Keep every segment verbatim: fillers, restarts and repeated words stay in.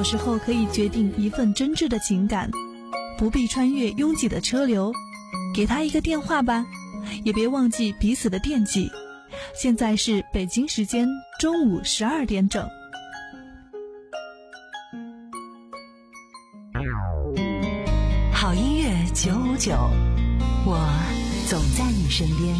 有时候可以决定一份真挚的情感，不必穿越拥挤的车流，给他一个电话吧，也别忘记彼此的惦记。现在是北京时间中午十二点整。 好音乐九五九，我总在你身边。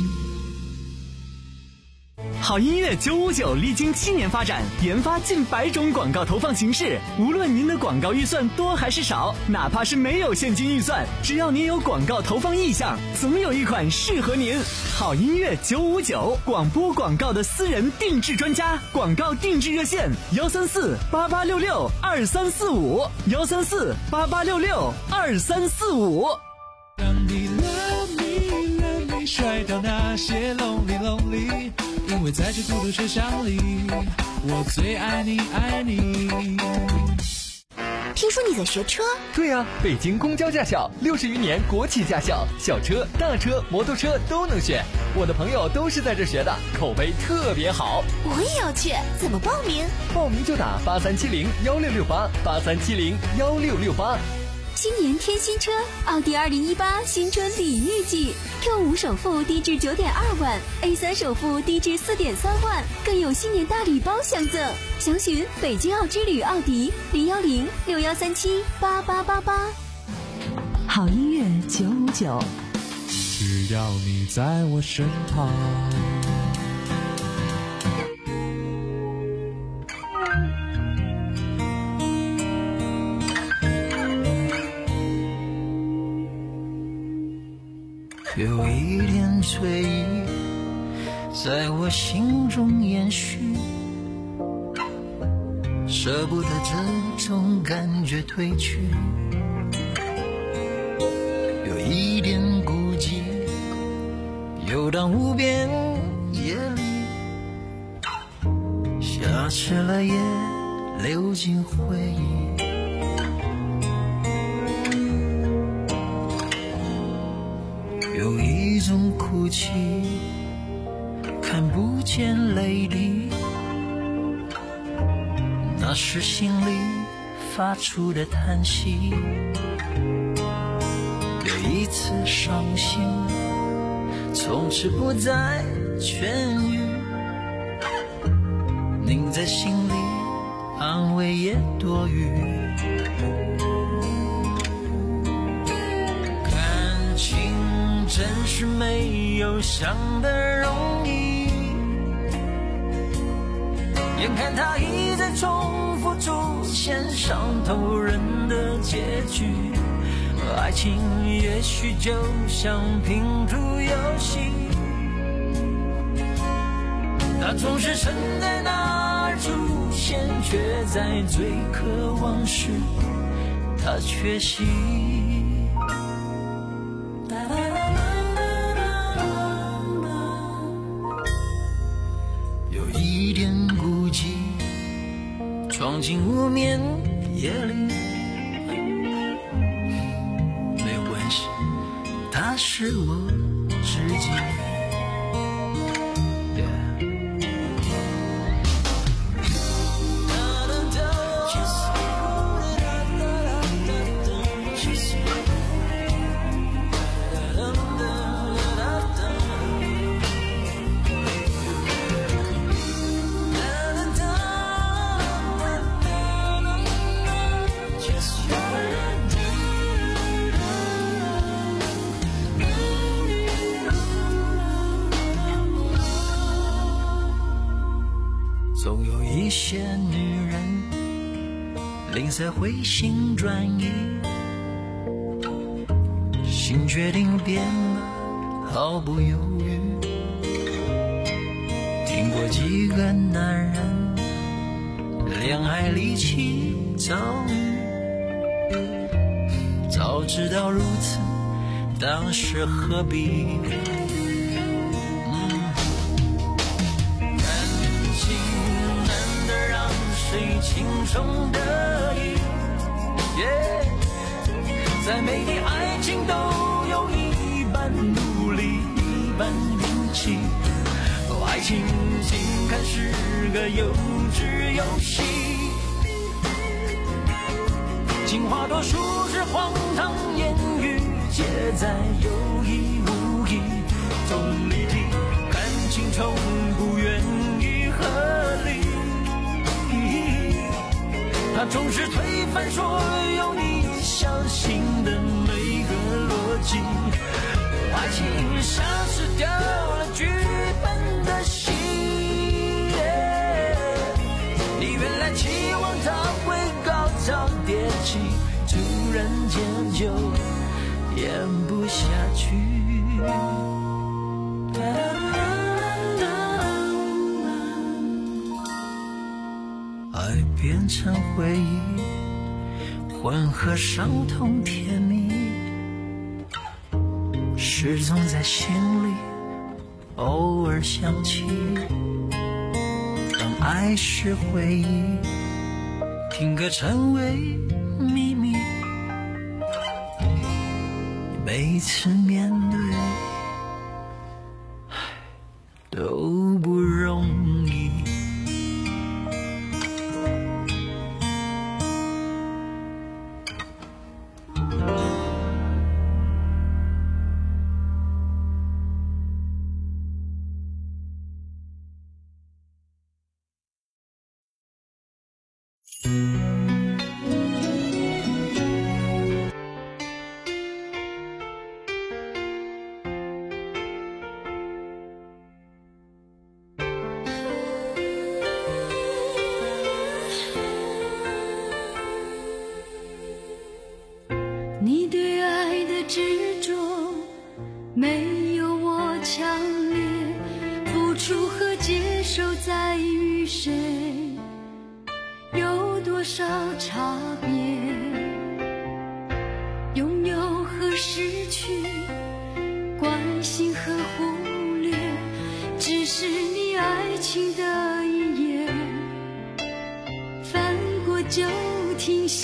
好音乐九五九历经七年发展，研发近百种广告投放形式。无论您的广告预算多还是少，哪怕是没有现金预算，只要您有广告投放意向，总有一款适合您。好音乐九五九，广播广告的私人定制专家，广告定制热线幺三四八八六六二三四五幺三四八八六六二三四五。 让你 love me love me 甩掉那些 lonely lonely， 因为在这孤独车厢里，我最爱你爱你。 听说你在学车？ 对啊，北京公交驾校六十余年国企驾校，小车、大车、摩托车都能选。我的朋友都是在这学的，口碑特别好。 我也要去，怎么报名？ 报名就打八三七零幺六六八八三七零幺六六八。 今年添新车，奥迪二零一八新春礼遇季 ，Q 五首付低至九点二万 ，A 三首付低至四点三万，更有新年大礼包相赠。详询北京奥之旅奥迪零幺零六幺三七八八八八。 好音乐九五九， 只要你在我身旁。 有一点醉意在我心中延续，舍不得这种感觉褪去，有一点孤寂游荡无边夜里，消失了也流进回忆。有一种哭泣看不见泪滴，那是心里发出的叹息。有一次伤心从此不再痊愈，拧在心里安慰也多余。感情真是没有想的容易，眼看它一再重复出现伤透人的结局。爱情也许就像拼图游戏，它总是沉在那儿出现，却在最渴望时它缺席。有一点孤寂闯进无眠夜里，没有关系，它是我知己。总有一些女人吝啬回心转意，心决定变了毫不犹豫。听过几个男人恋爱离奇遭遇，早知道如此当时何必。轻松得意， yeah, 在每段爱情都有一半努力一半运气，爱情竟看是个幼稚游戏。 情话多数是荒唐言语，皆在有意无意中离题，感情从不愿意合理，他总是推翻所有你相信的每个逻辑，爱情像是掉了剧本的戏，你原来期望他会高潮迭起，突然间就演不下去，爱变成回忆，混合伤痛甜蜜，始终在心里偶尔想起，当爱是回忆，听歌成为秘密，每次面对都不容易。 你对爱的执着没有我强烈，付出和接受在于谁，有多少差别，拥有和失去，关心和忽略，只是你爱情的一页，翻过就停歇。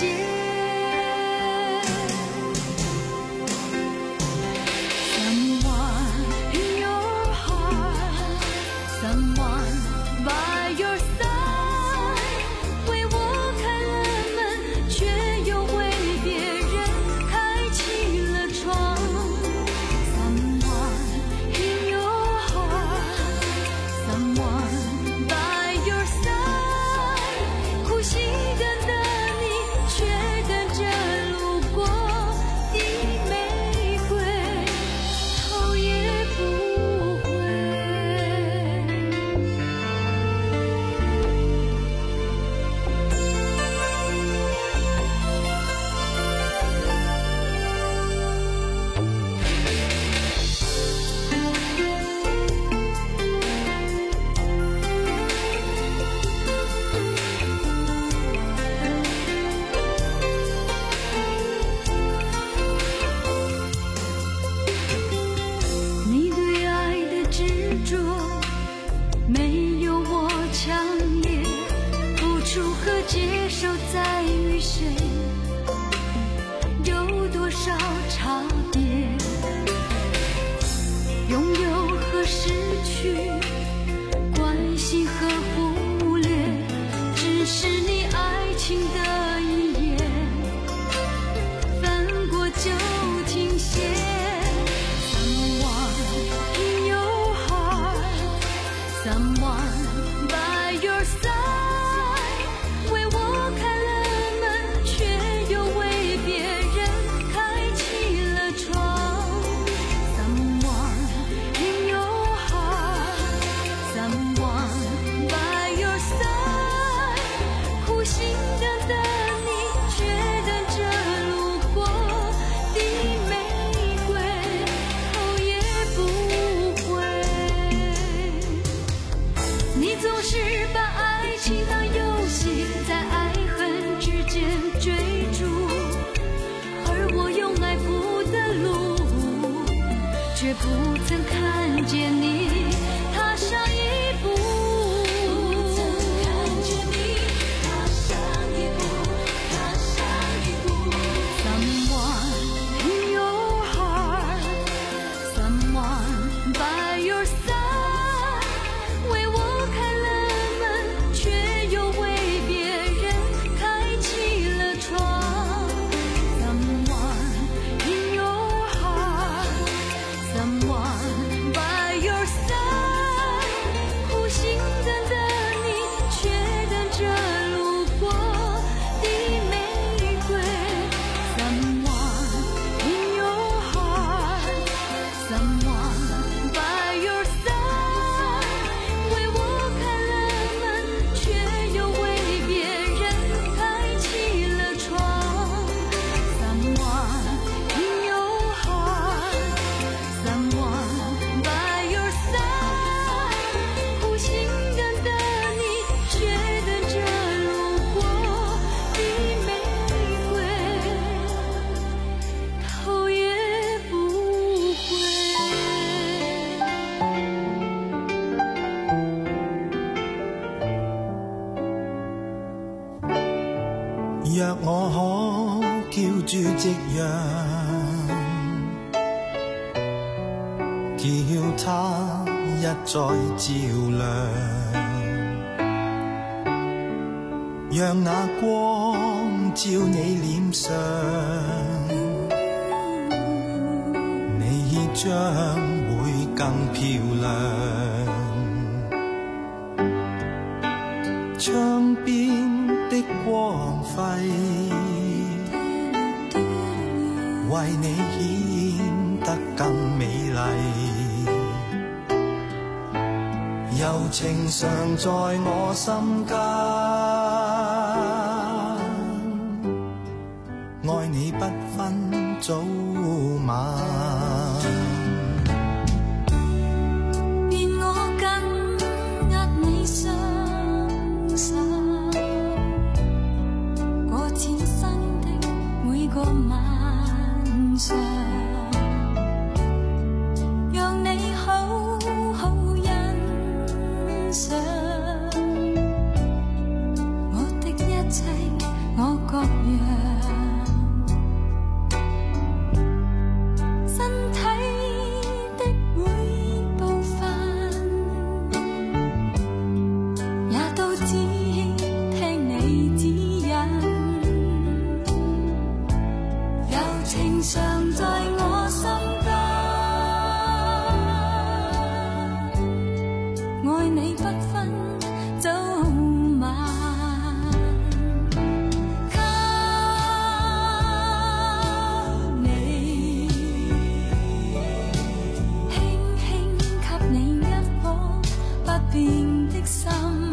却不曾看见你踏上一步，不曾看见你踏上一步，踏上一步。Someone in your heart, someone by your side， 为我开了门，却又为别人开启了窗。 叫住夕陽，叫它一再照亮，讓那光照你臉上，你將會更漂亮。窗邊的光輝為你顯得更美麗，柔情常在我心間，愛你不分早晚。 個晚上，讓你好好欣賞我的一切，我各樣身體的每部分，也都只聽你指引。情常在我心間，愛你不分早晚，給你輕輕給你一顆不變的心。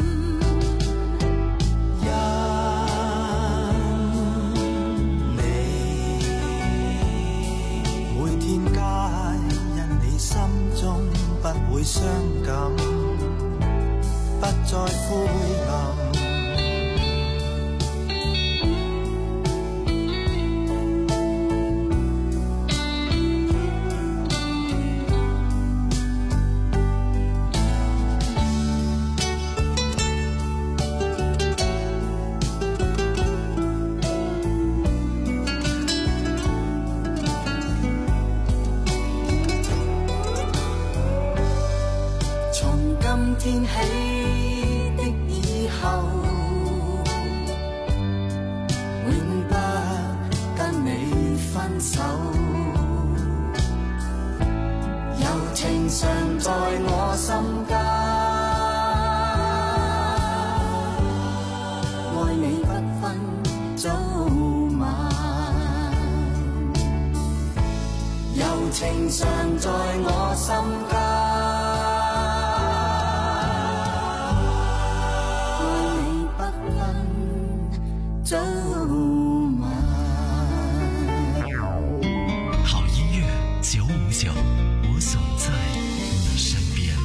不會傷感，不再灰暗。天起的以後，永不跟你分手，柔情常在我心間，愛你不分早晚，柔情常在我心間。 好音乐九五九，我总在你身边。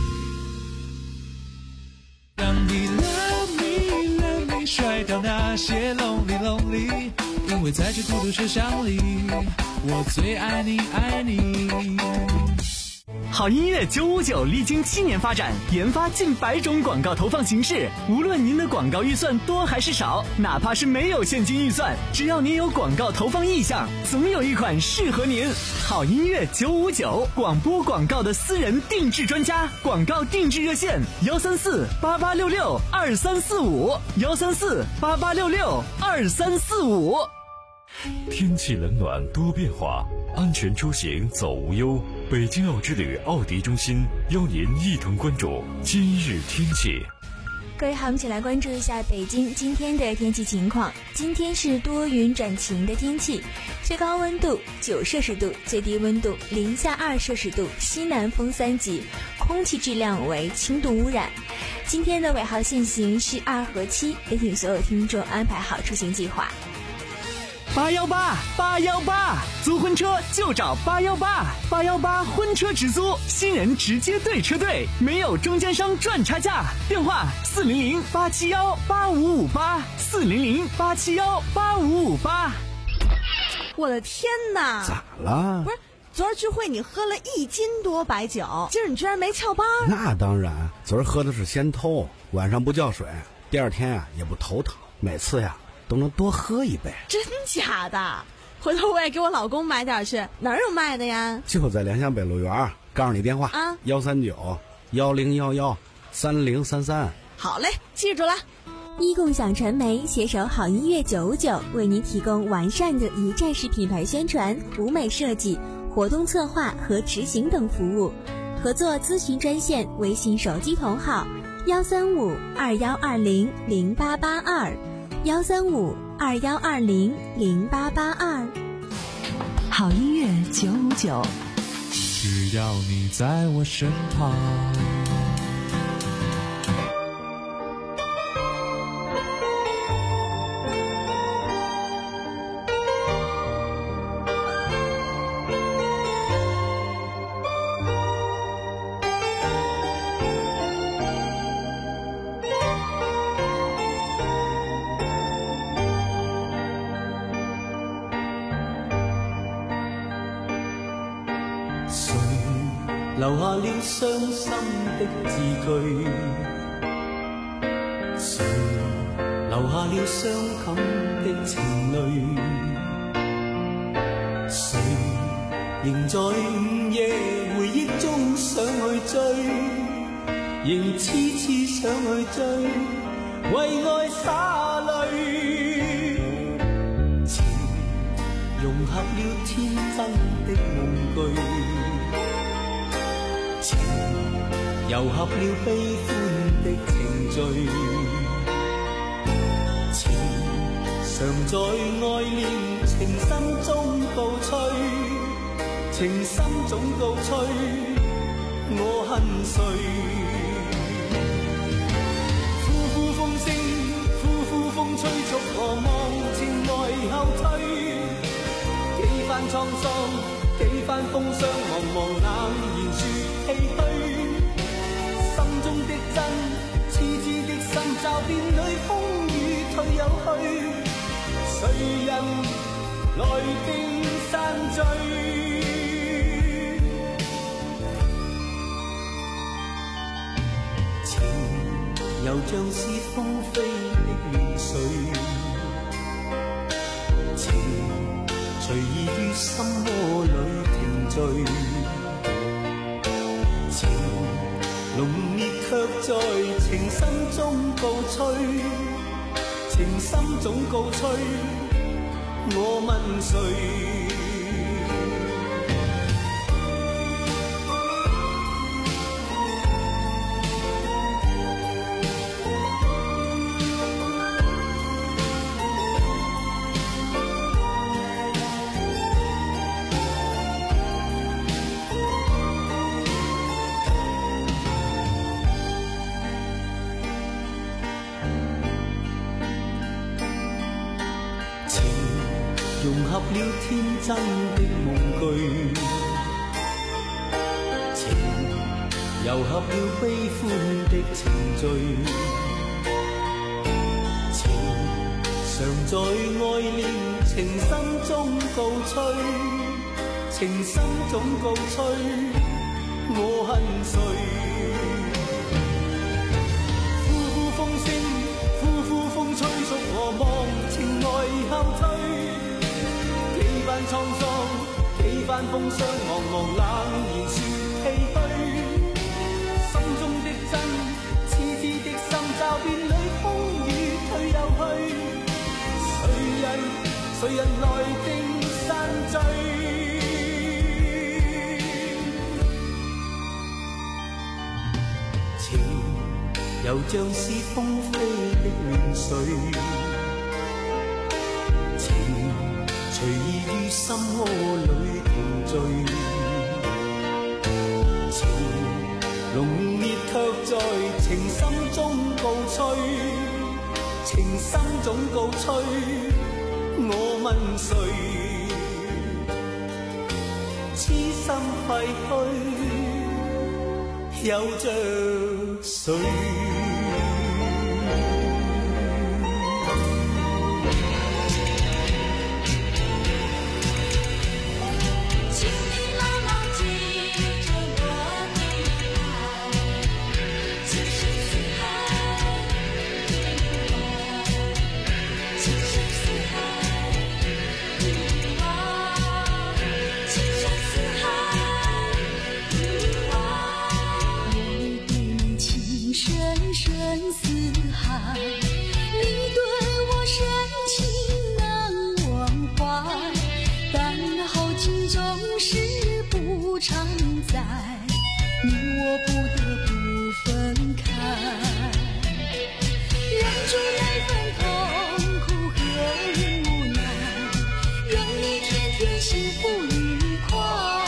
让你 love me love me 甩掉那些 lonely lonely， 因为在这孤独车厢里，我最爱你爱你。 好音乐九五九历经七年发展，研发近百种广告投放形式。无论您的广告预算多还是少，哪怕是没有现金预算，只要您有广告投放意向，总有一款适合您。好音乐九五九，广播广告的私人定制专家，广告定制热线：幺三四八八六六二三四五，幺三四八八六六二三四五。 天气冷暖多变化，安全出行走无忧。北京奥之旅奥迪中心邀您一同关注今日天气。 各位好，我们一起来关注一下北京今天的天气情况。今天是多云转晴的天气，最高温度九摄氏度，最低温度零下二摄氏度，西南风三级，空气质量为轻度污染。今天的尾号限行是二和七，也请所有听众安排好出行计划。 八幺八八幺八，租婚车就找八幺八，八幺八婚车直租，新人直接对车队，没有中间商赚差价。电话四零零八七幺八五五八，四零零八七幺八五五八。 我的天哪！ 咋了？ 不是，昨儿聚会你喝了一斤多白酒，今儿你居然没翘班？ 那当然，昨儿喝的是仙偷，晚上不叫水，第二天呀、啊、也不头疼，每次呀都能多喝一杯。 真假的？ 回头我也给我老公买点去。哪儿有卖的呀？ 就在良乡北路园，告诉你电话啊， 幺三九幺零幺幺三零三三。 好嘞，记住了。 一共享传媒携手好音乐九五九，为您提供完善的一站式品牌宣传、舞美设计、活动策划和执行等服务。合作咨询专线：微信手机同号幺三五二幺二零零八八二，幺三五二幺二零零八八二。 好音乐九五九， 只要你在我身旁。 留下了傷心的字句，誰留下了傷感的情淚？誰仍在午夜回憶中想去追，仍痴痴想去追，為愛灑淚。情融合了天真的夢句，情糅合了悲歡的情緒，情常在愛戀情深中告吹，情深總告吹，我恨誰？呼呼風聲，呼呼風吹逐我望情愛後退，幾番滄桑，幾番風霜，茫茫冷然說唏噓。心中的真，痴痴的心，驟變裏風雨退又去。誰人來定散聚？情又像是風飛的亂水，情隨意於心窩裏停聚，情濃烈卻在情深中告吹，情深總告吹，我問誰？融合了天真的夢句，情糅合了悲歡的情緒，情常在愛戀情深中告吹，情深總告吹，我恨誰？呼呼風聲，呼呼風吹逐我望情愛後退。幾番滄桑，幾番風霜，茫茫冷然說唏噓。心中的真，痴痴的心，驟變裏風雨退又去。誰人，誰人來定散聚？情又像是風飛的亂水，隨意於心窩裏停聚，情濃烈卻在情深中告吹，情深總告吹，我問誰？痴心廢墟，有着誰？ 情深似海，一往不常在，你我不得不分开。忍住那份痛苦和无奈，愿你天天幸福愉快。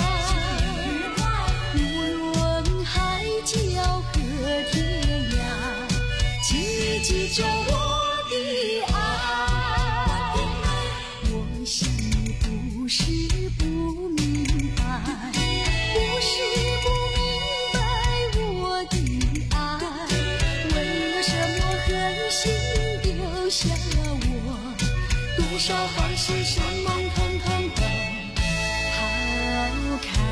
无论海角和天涯，请你记着我的爱。我想你不是不明白，不是不明白我的爱，为了什么狠心丢下我，多少海誓山盟统统都抛开。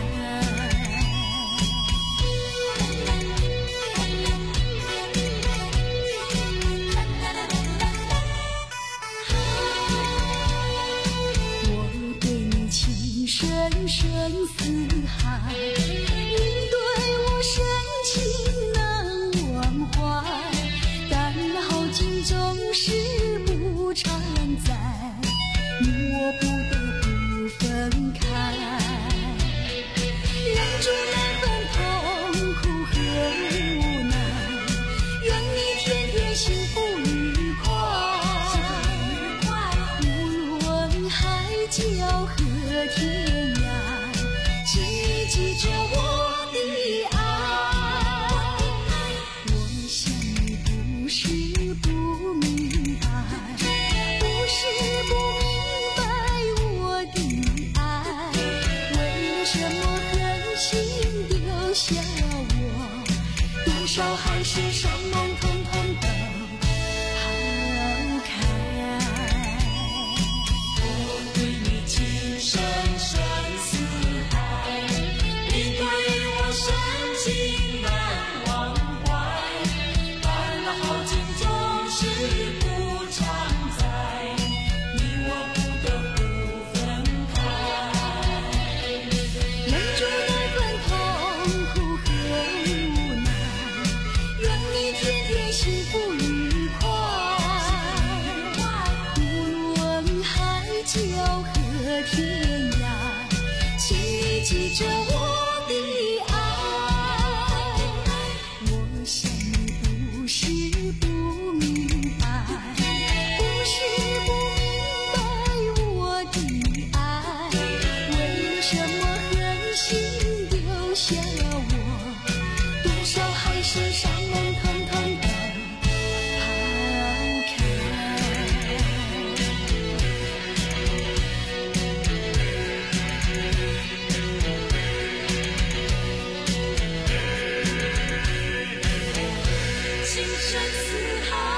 我对你情深深似海，你对我深情难忘怀，但好景总是不常在，你我不得不分开。忍住那份痛苦和无奈，愿你天天幸福愉快。无论海角和天涯，请你记着我的爱。我想你不是不明白，不是不明白我的爱，为了什么狠心丢下我，多少海誓山盟统统都抛开。我对你情深深似海，你对我深情难忘怀，但那好景总是不常在，你我不得不分开。忍住那份痛苦和无奈，愿你天天幸福愉快。无论海角和天涯，请你记着我的爱。我想你不是不明白，不是不明白我的爱，为了什么狠心丢下我，多少海誓山盟统统都抛开。情深似海。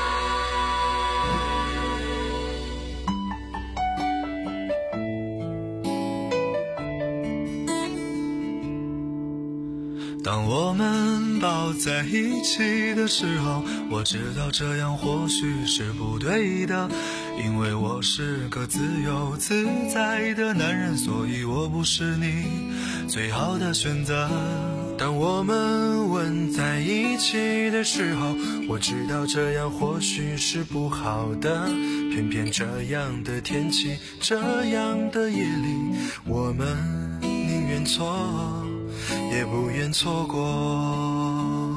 当我们抱在一起的时候，我知道这样或许是不对的，因为我是个自由自在的男人，所以我不是你最好的选择。当我们吻在一起的时候，我知道这样或许是不好的，偏偏这样的天气，这样的夜里，我们宁愿错也不愿错过。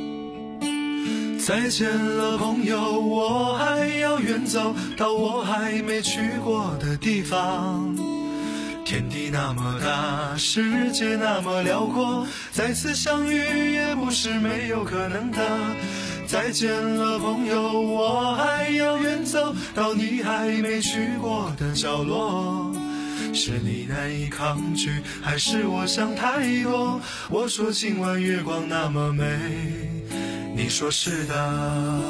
再见了朋友，我还要远走到我还没去过的地方。天地那么大，世界那么辽阔，再次相遇也不是没有可能的。再见了朋友，我还要远走到你还没去过的角落。是你难以抗拒，还是我想太多？我说今晚月光那么美，你说是的。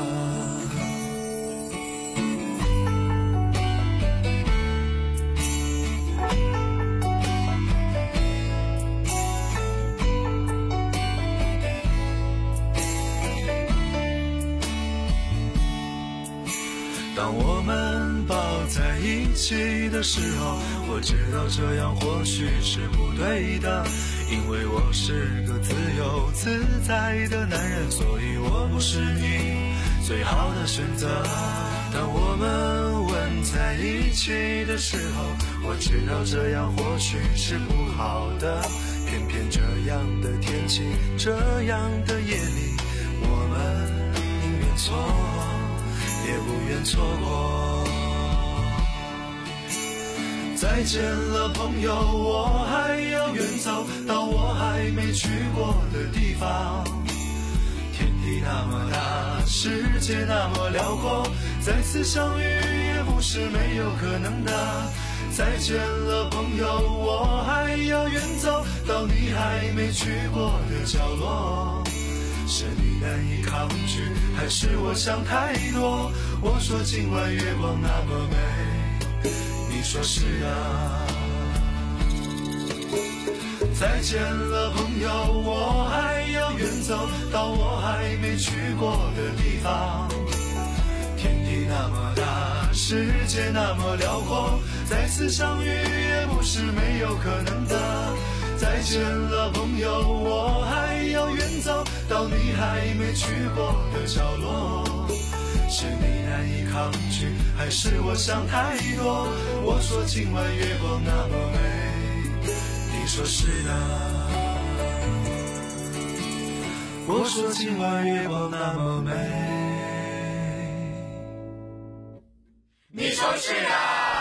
当我们抱在一起的时候，我知道这样或许是不对的，因为我是个自由自在的男人，所以我不是你最好的选择。当我们吻在一起的时候，我知道这样或许是不好的，偏偏起这样的夜里，我们宁愿错也不愿错过。再见了朋友，我还要远走到我还没去过的地方。天地那么大，世界那么辽阔，再次相遇也不是没有可能的。再见了朋友，我还要远走到你还没去过的角落。是你难以抗拒，还是我想太多？我说今晚月光那么美，你说是啊。再见了朋友，我还要远走到我还没去过的地方。天地那么大，世界那么辽阔，再次相遇也不是没有可能的。再见了朋友，我还要远走到你还没去过的角落。是你难以抗拒，还是我想太多？我说今晚月光那么美，你说是啊。我说今晚月光那么美，你说是啊。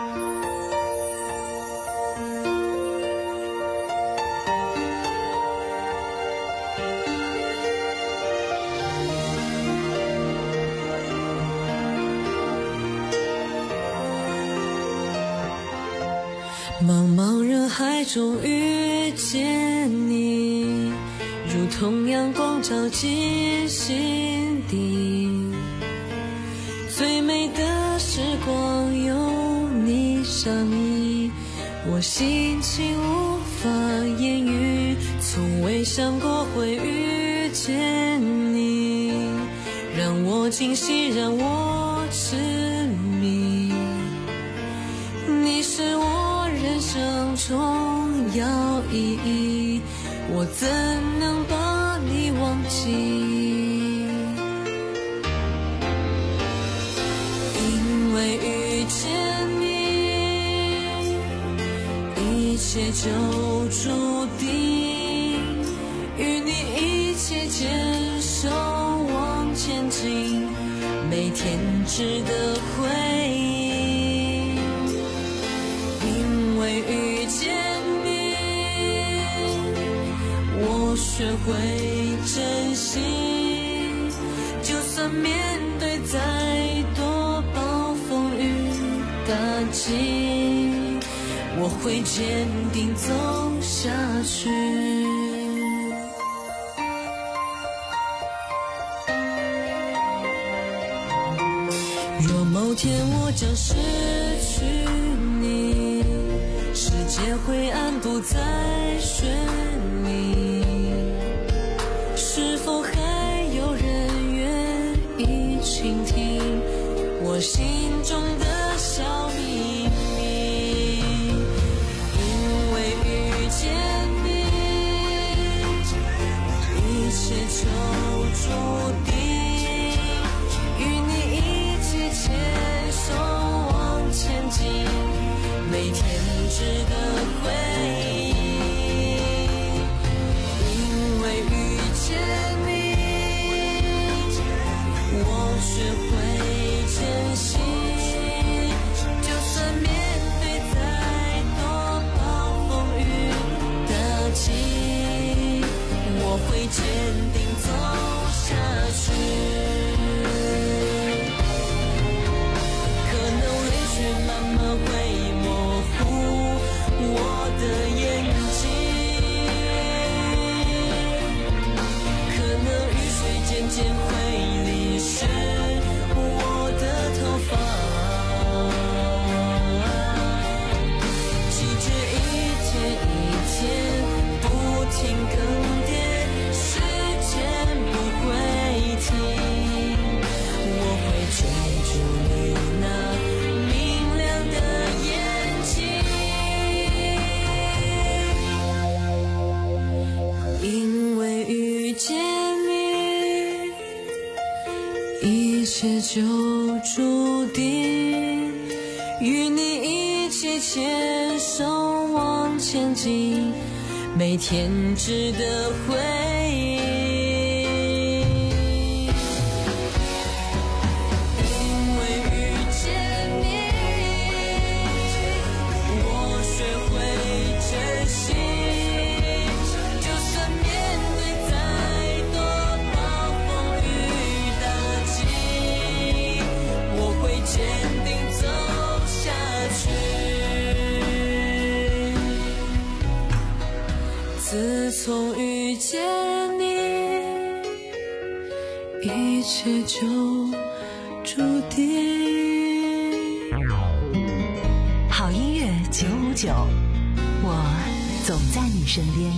茫茫人海中遇见你，如同阳光照进心底。最美的时光有你相依，我心情无法言喻，从未想过会遇见你，让我惊喜，让我痴迷。你是我人生重要意义，我怎能把你忘记？因为遇见你，一切就注定，与你一起牵手往前进，每天值得回忆。因为遇见你，我学会珍惜，就算面对再多暴风雨打击，我会坚定走下去。若某天我将失去你，世界灰暗不再绚丽，是否还有人愿意倾听我心中的小秘密？因为遇见你，一切就注定，与你一起牵手往前进，每天值得回忆。因为遇见你，我学会珍惜，就算面对再多暴风雨打击，我会坚定走下去。可能泪水慢慢会模糊我的眼睛，可能雨水渐渐会淋湿我的头发，季节一天一天不停更迭，时间不会停，我会追逐你那明亮的眼睛。因为遇见你，一切就注定，与你一起牵手往前进， 每天值得回忆。因为遇见你，我学会珍惜，就算面对再多暴风雨打击，我会坚定走下去。自从遇见你，一切就注定。 好音乐九五九，我总在你身边。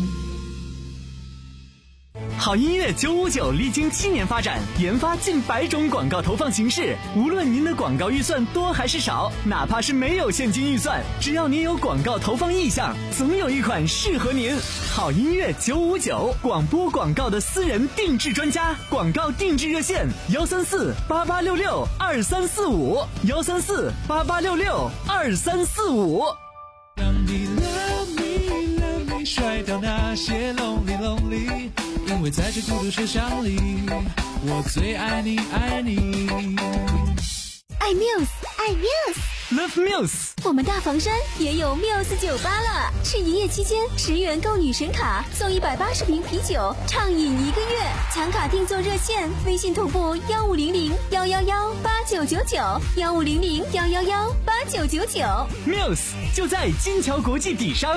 好音乐九五九历经七年发展，研发近百种广告投放形式。无论您的广告预算多还是少，哪怕是没有现金预算，只要您有广告投放意向，总有一款适合您。好音乐九五九，广播广告的私人定制专家，广告定制热线：幺三四八八六六二三四五，幺三四八八六六二三四五。 让你 love me love me， 甩掉那些 lonely lonely。因为在这孤独车厢里，我最爱你爱你。 爱 Muse， 爱 Muse，Love Muse。 我们大房山也有 Muse 酒吧了，是一夜期间十元购女神卡送一百八十瓶啤酒，畅饮一个月。抢卡订座热线：微信同步幺五零零幺幺幺八九九九，幺五零零幺幺幺八九九九。 Muse 就在金桥国际底商。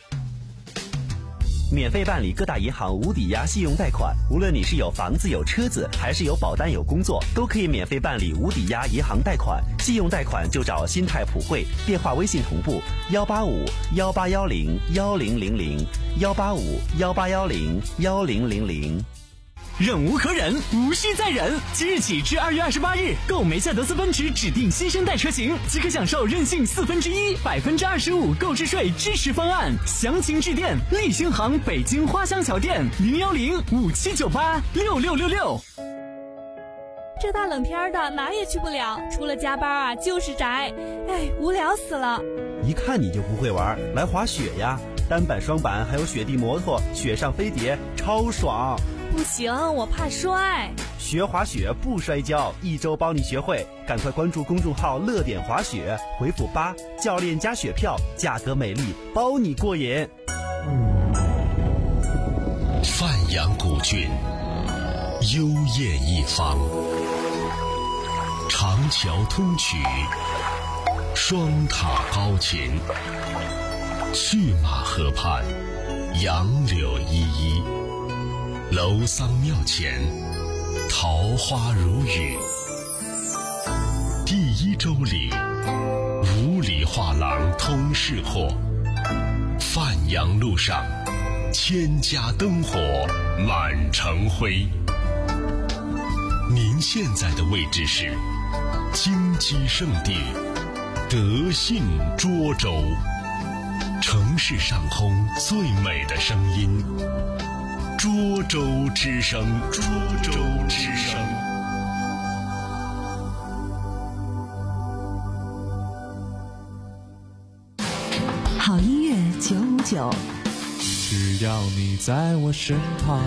免费办理各大银行无抵押信用贷款，无论你是有房子有车子，还是有保单有工作，都可以免费办理无抵押银行贷款。信用贷款就找新泰普惠，电话微信同步幺八五幺八幺零幺零零零幺八五幺八幺零幺零零零。 忍无可忍，无需再忍。即日起至二月二十八日，购梅赛德斯奔驰指定新生代车型，即可享受任性四分之一、百分之二十五购置税支持方案。详情致电立新行北京花乡桥店零幺零五七九八六六六六。 这大冷天的哪也去不了，除了加班啊就是宅，哎，无聊死了。 一看你就不会玩，来滑雪呀！单板、双板还有雪地摩托，雪上飞碟，超爽。 不行，我怕摔。 学滑雪不摔跤，一周帮你学会。赶快关注公众号乐点滑雪，回复八，教练加雪票，价格美丽，包你过瘾。 范阳古郡，幽艳一方，长桥通衢，双塔高琴，去马河畔，杨柳依依。楼桑庙前，桃花如雨。第一周里，五里画廊通市货。范阳路上，千家灯火满城辉。您现在的位置是金鸡圣地德信涿州，城市上空最美的声音。涿州之声，涿州之声。 好音乐九五九， 只要你在我身旁。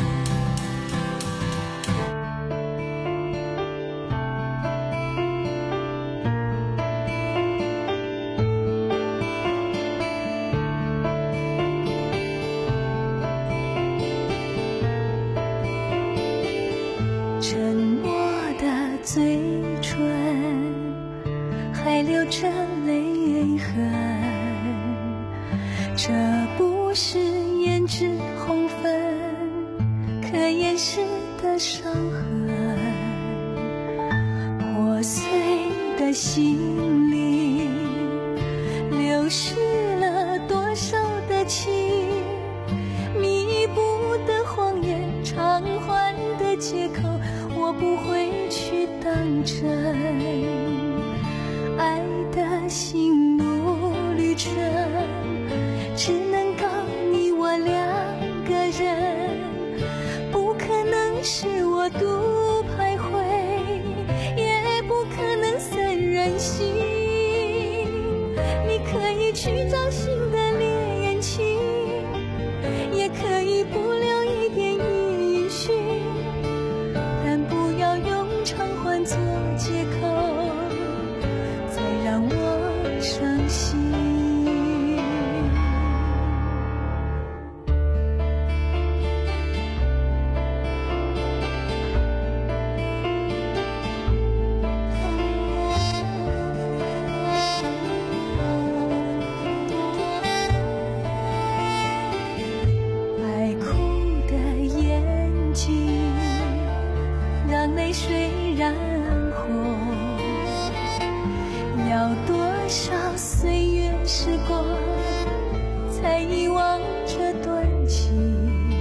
沉默的嘴唇还留着泪痕，这不是胭脂红粉可掩饰的伤痕，破碎的心灵流失了多少的情，弥补的谎言，偿还的借口，我不会去当真。爱的心路旅程，只能够你我两个人，不可能是我独徘徊，也不可能三人行。你可以去找新的恋情， 泪水燃火，要多少岁月时光才遗忘这段情，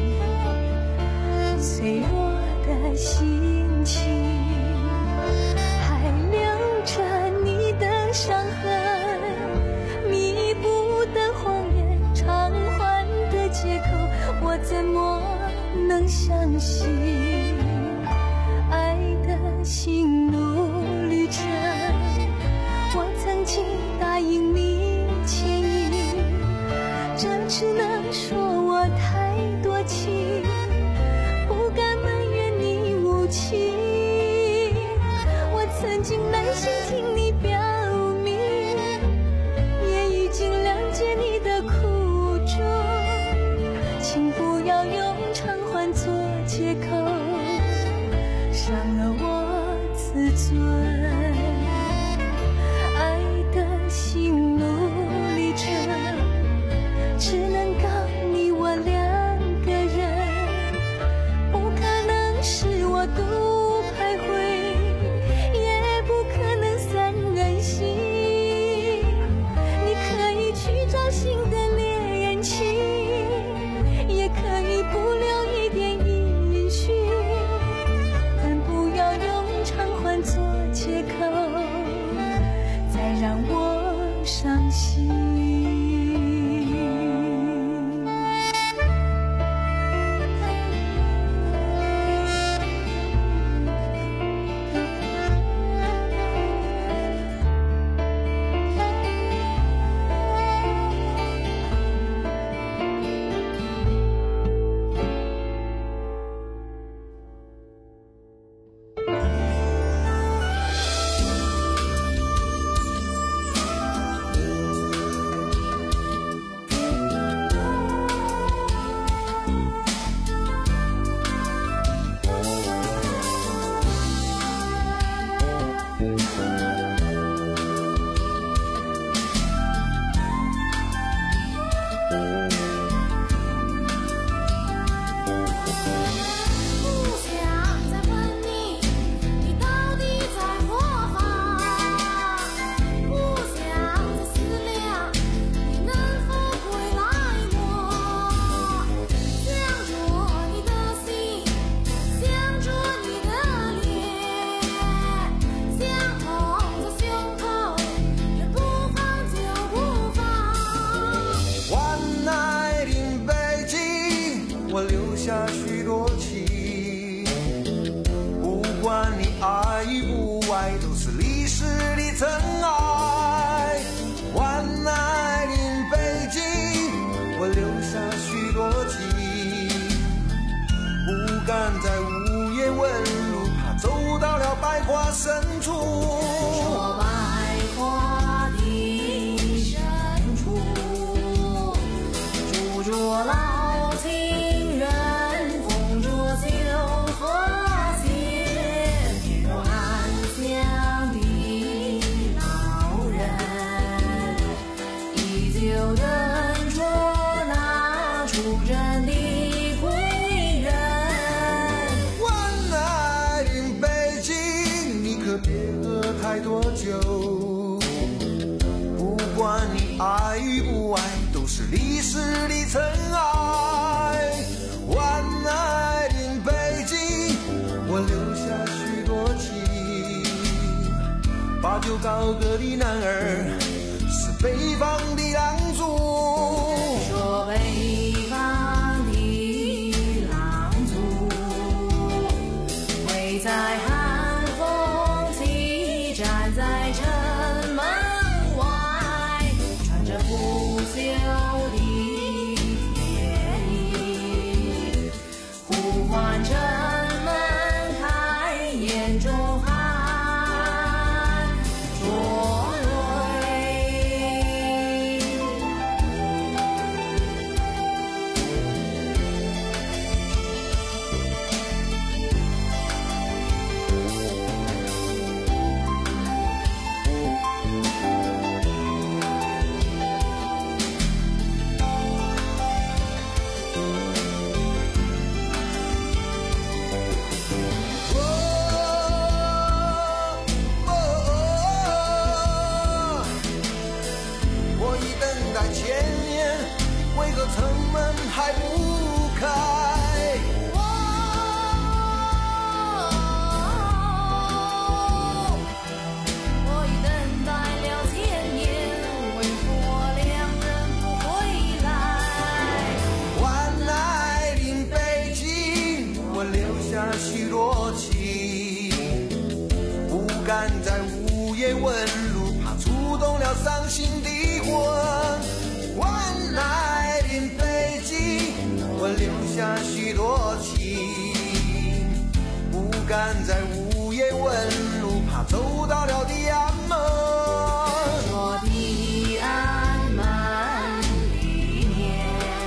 脆弱的心情还留着你的伤痕，弥补的谎言，偿还的借口，我怎么能相信爱的心路旅程？我曾经答应你牵引，这只能说我太多情，不敢埋怨你无情。我曾经耐心听你表明，也已经谅解你的苦衷，请不要用偿还做借口，伤了我自尊。爱的心路历程，只能够你我两个人，不可能是我独徘徊，也不可能三人行。你可以去找新的恋情，也可以不留一点音讯，但不要用偿还做借口，再让我伤心。 高歌的男儿是北方的狼族， 说北方的狼族会在寒风起，站在城门外，穿着不朽的铁衣，呼唤城门开，眼中含许多情，不敢在午夜问路，怕触动了伤心的魂。晚来临北京，我留下许多情，不敢在午夜问路，怕走到了地安门。 我的安门里面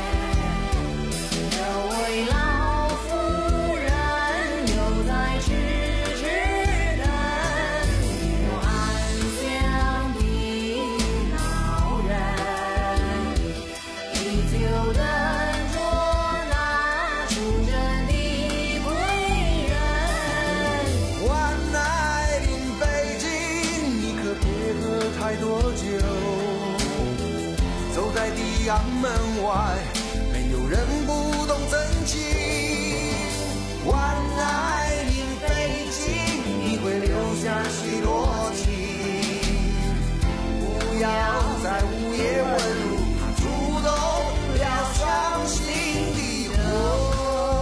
有位老妇人，又在痴痴等有安详的老人，依旧等着那出征的归人。 晚来临北京，你可别喝太多酒，走在地安门外，没有人不懂真情。晚来临北京，你会留下许多情，不要在午夜问路，怕触动了伤心的魂。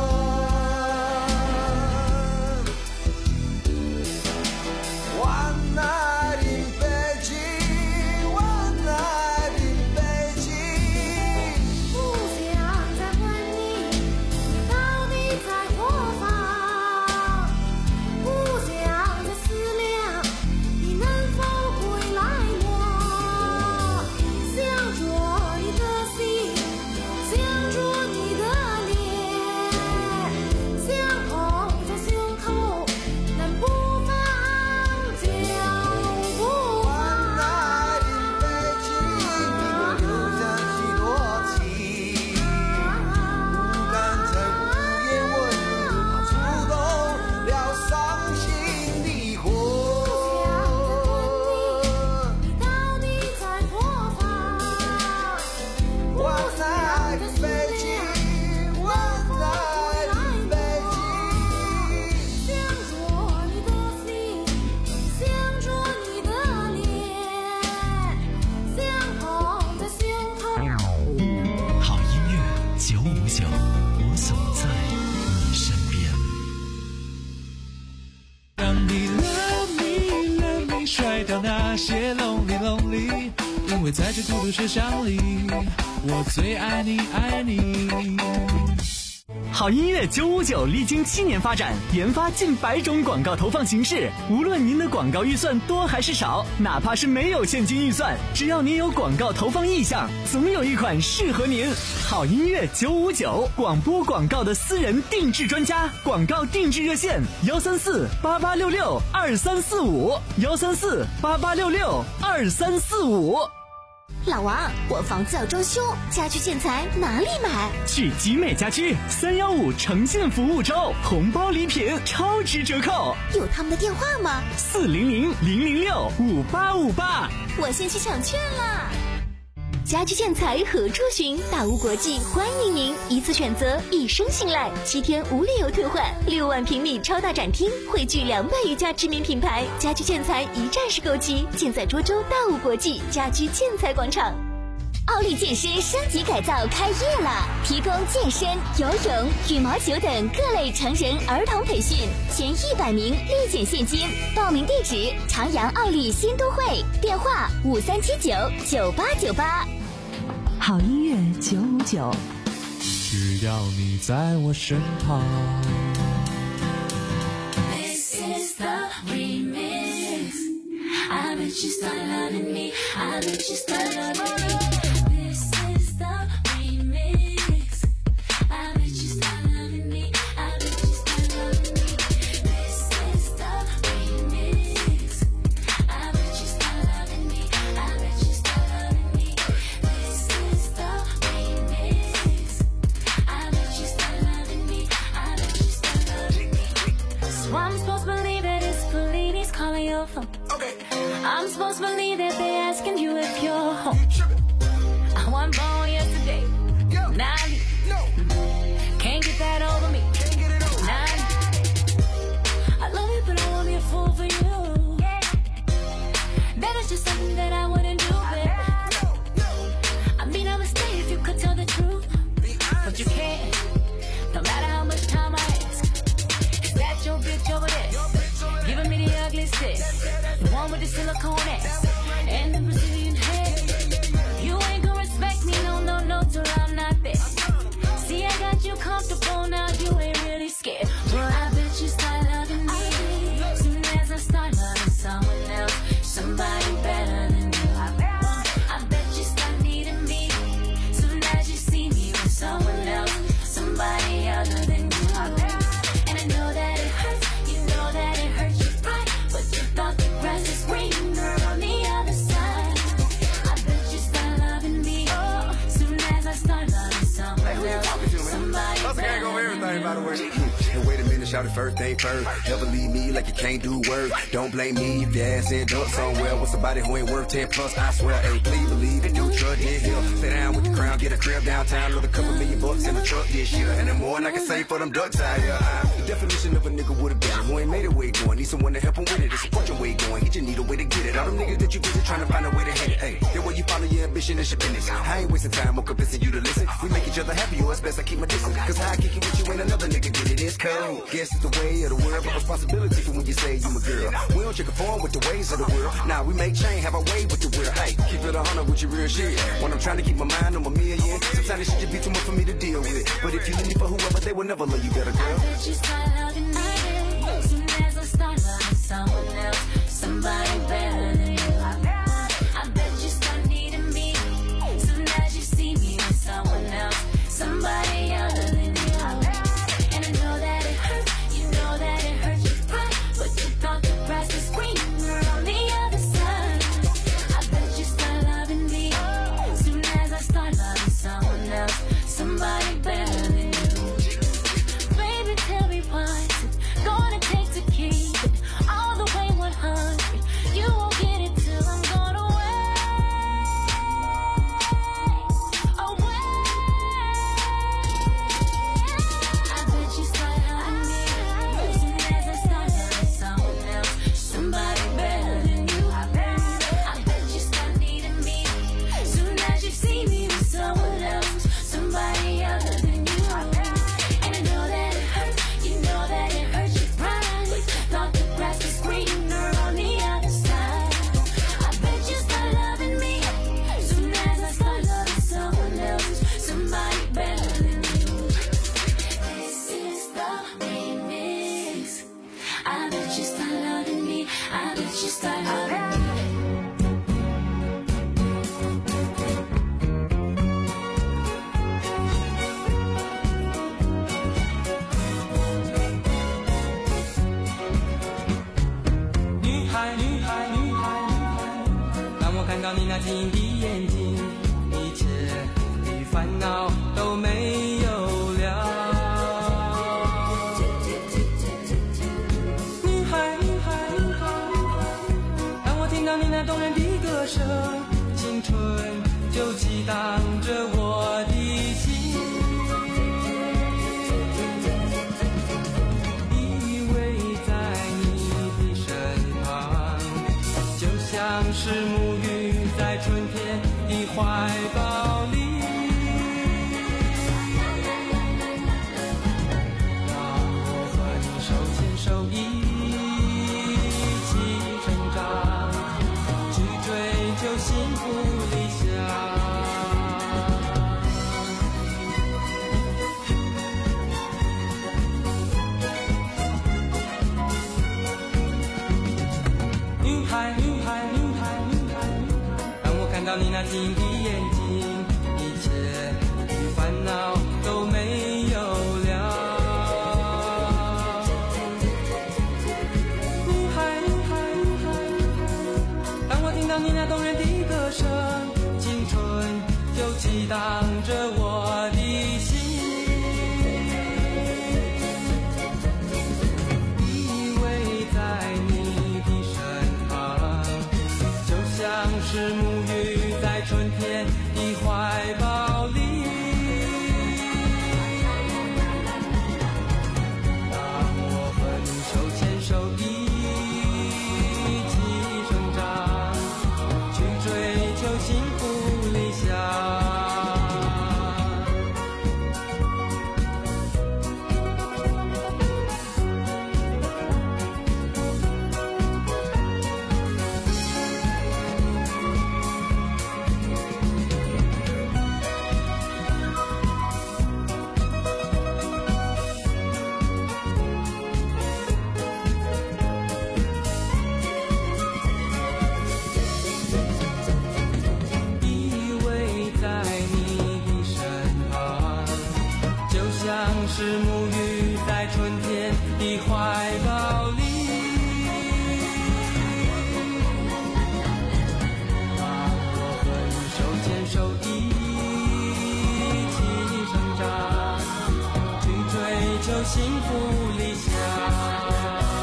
晚来临北京，晚来临北京。 不想再问你，你到底在何方？不想再思量，你能否归来了？想着你的心，想着你的脸，想捧在胸口，能不放就不放。 晚来临北京，你会留下许多情，不敢在午夜问路，怕触动了伤心的魂。 你到底在何方？ 晚来临北京，晚来临北京。 想着你的心，想着你的脸，想捧在胸口。 好音乐九五九，我总在你身边。 让你 love me love me 甩掉那些 lonely lonely， 因为在这孤独车厢里，我最爱你爱你。 好音乐九五九历经七年发展，研发近百种广告投放形式。无论您的广告预算多还是少，哪怕是没有现金预算，只要您有广告投放意向，总有一款适合您。好音乐九五九，广播广告的私人定制专家，广告定制热线：幺三四八八六六二三四五，幺三四八八六六二三四五。 老王，我房子要装修，家居建材哪里买？ 去集美家居三幺五诚信服务周，红包礼品超值折扣。 有他们的电话吗？ 四零零零零六五八五八。 我先去抢券啦！家居建材何处寻？大屋国际欢迎您，一次选择，一生信赖，七天无理由退换，六万平米超大展厅，汇聚两百余家知名品牌，家居建材一站式购齐，尽在涿州大屋国际家居建材广场。奥利健身升级改造开业了，提供健身、游泳、羽毛球等各类成人儿童培训，前一百名立减现金。报名地址：长阳奥利新都会，电话五三七九九八九八。 好音乐九五九， 只要你在我身旁。 This is the remix. I bet you start loving me. I bet you start loving me. This is the remix. I bet you start loving me. I bet you start loving me. This is the remix. I bet you start loving me. I bet you start loving me. This is the remix. I bet you start loving me. I bet you start loving me. So I'm supposed to believe that it's Felini's calling your phone. Okay. I'm supposed to believe that they're asking you if you're home. I wasn't born yesterday. Now no. Can't get that over me. Can't get it over. Now I love you, but I won't be a fool for you. That is just something that I wouldn't do, babe. I mean, I would stay if you could tell the truth, but you can't. No matter how much time I ask. Is that it. The one with the silicone ass and the Brazilian hair. You ain't gonna respect me, no, no, no, till I'm not there. See, I got you comfortable now, you ain't really scared. Well, I bet you start loving me soon as I start loving someone else, somebody better than you. I bet you start needing me soon as you see me with someone else, somebody other than you. And I know that it hurts, you know that it hurts you right, but you thought the grass was greener on the other side. I bet you start loving me oh, soon as I start loving someone else, somebody better than you. By the way. And wait a minute, shout it first thing first. Never leave me like you can't do work. Don't blame me if your ass end up somewhere with somebody who ain't worth ten plus. I swear, hey, please believe it. New truck this hill. Stay down with the crown, get a crib downtown with a couple million bucks in the truck this year. And then more than I can say for them ducks out here. I'm the definition of a nigga with a vision who ain't made a way going. Need someone to help him with it. It's a your way going. He just need a way to get it. All them niggas that you busy trying to find a way to hit it. Hey, the way you follow your ambition is your business. I ain't wasting time on convincing you to listen. We make each other happy, or it's best I keep my distance. Cause how I kick it with you ain't another nigga get it. It's cold. Guess it's the way of the world, but responsibility for when you say you my girl. We don't check a form with the ways of the world. Now nah, we make change, have our way with the world. Hey, keep it a hundred with your real shit. When I'm trying to keep my mind on my million, sometimes it should just be too much for me to deal with. But if you leave me for whoever, they will never love you better, girl. I bet you start loving me soon as I start loving someone else, somebody better than you. I bet you start needing me soon as you see me with someone else, somebody other than you. And I know that it hurts, you know that it hurts you right, but you thought the grass was greener on the other side. I bet you start loving me soon as I start loving someone else, somebody better than you. Baby, tell me why it's gonna take to keep it all the way one hundred. You won't get it till I'm gone away, away. I bet you start loving me soon as I start loving someone else, somebody better than you. I bet you start needing me soon as you see me with someone else, somebody other than you. And I know that it hurts, you know that it hurts you right, but you thought the grass was greener on the other side. I bet you start loving me soon as I start loving someone else, somebody better than you. This is the remix. I bet you start loving me, I bet you start loving me. 女孩，女孩，女孩，当我看到你那晶的眼睛，一切的烦恼都没有了。女孩，女孩，女孩，当我听到你那动人的歌声，青春就激荡着我的心。依偎在你的身旁，就像是沐浴在春天的怀抱里。让我和你手牵手一起成长，去追求幸福理想。女孩，女孩，女孩，女孩，当我看到你那晶的眼睛，一切的烦恼都没有了。女孩，女孩，女孩，当我听到你那动人的歌声，青春就激荡着我的心。依偎在你的身旁，就像是沐浴在春天的就幸福理想。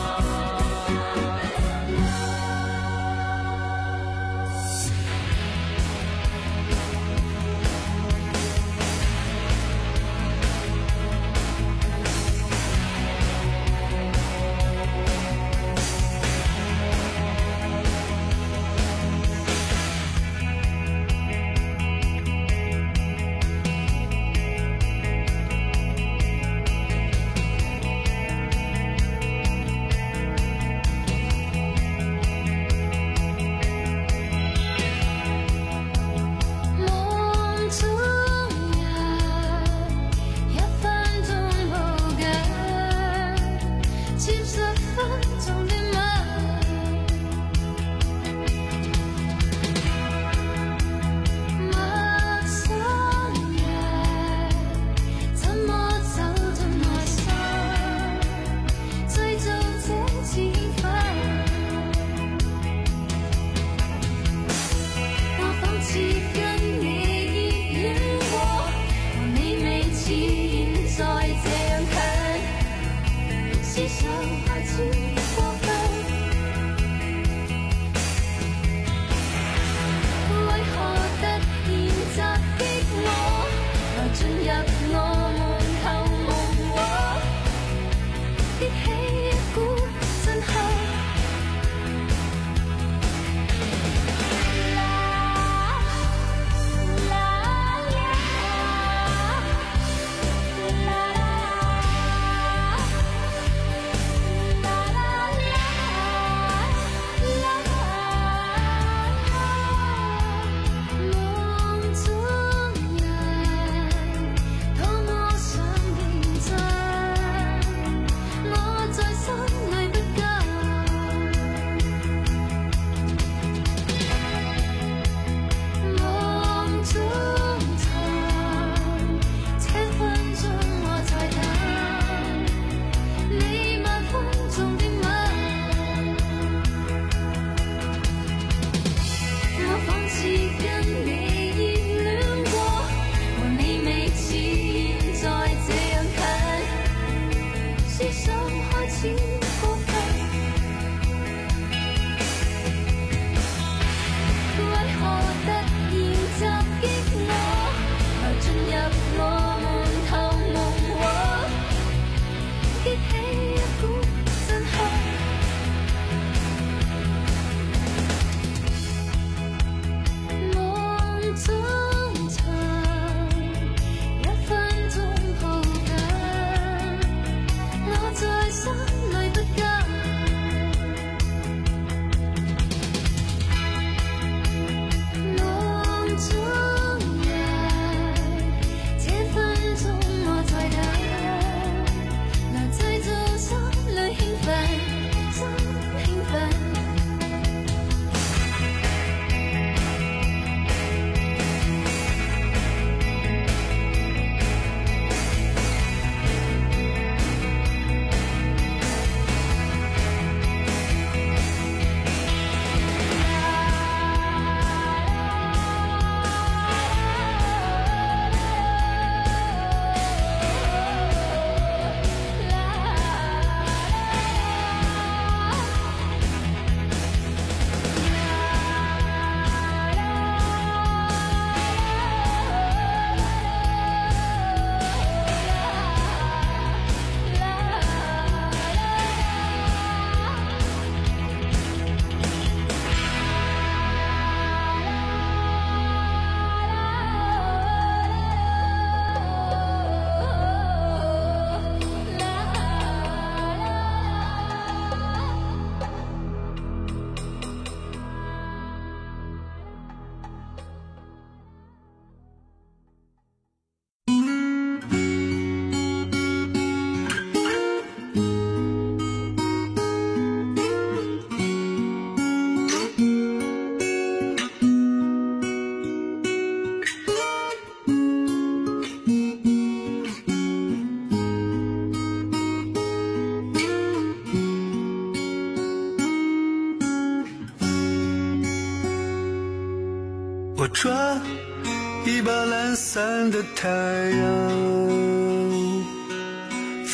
我抓一把懒散的太阳，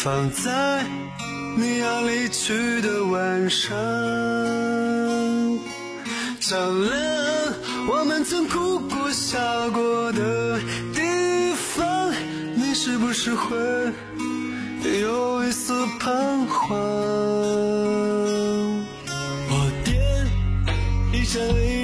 放在你要离去的晚上，照亮我们曾哭过笑过的地方，你是不是会有一丝彷徨？我点一盏